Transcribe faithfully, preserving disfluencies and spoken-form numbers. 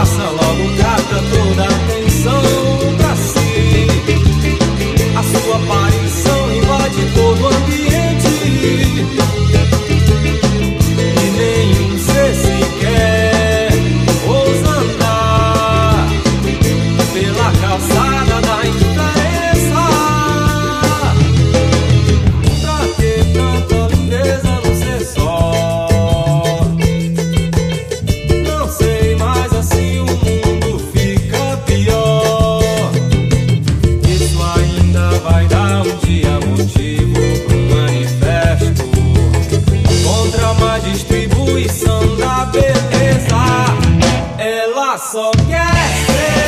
passa logo, capta toda a atenção pra si. A sua aparição invade todo o ambiente e nenhum ser sequer ousa andar pela calçada da indiferença. Pra que tanta lindeza num ser só? Não sei, mas assim o mundo fica pior. Isso ainda vai dar um dia motivo para um manifesto contra a má distribuição da beleza. Ela só quer ser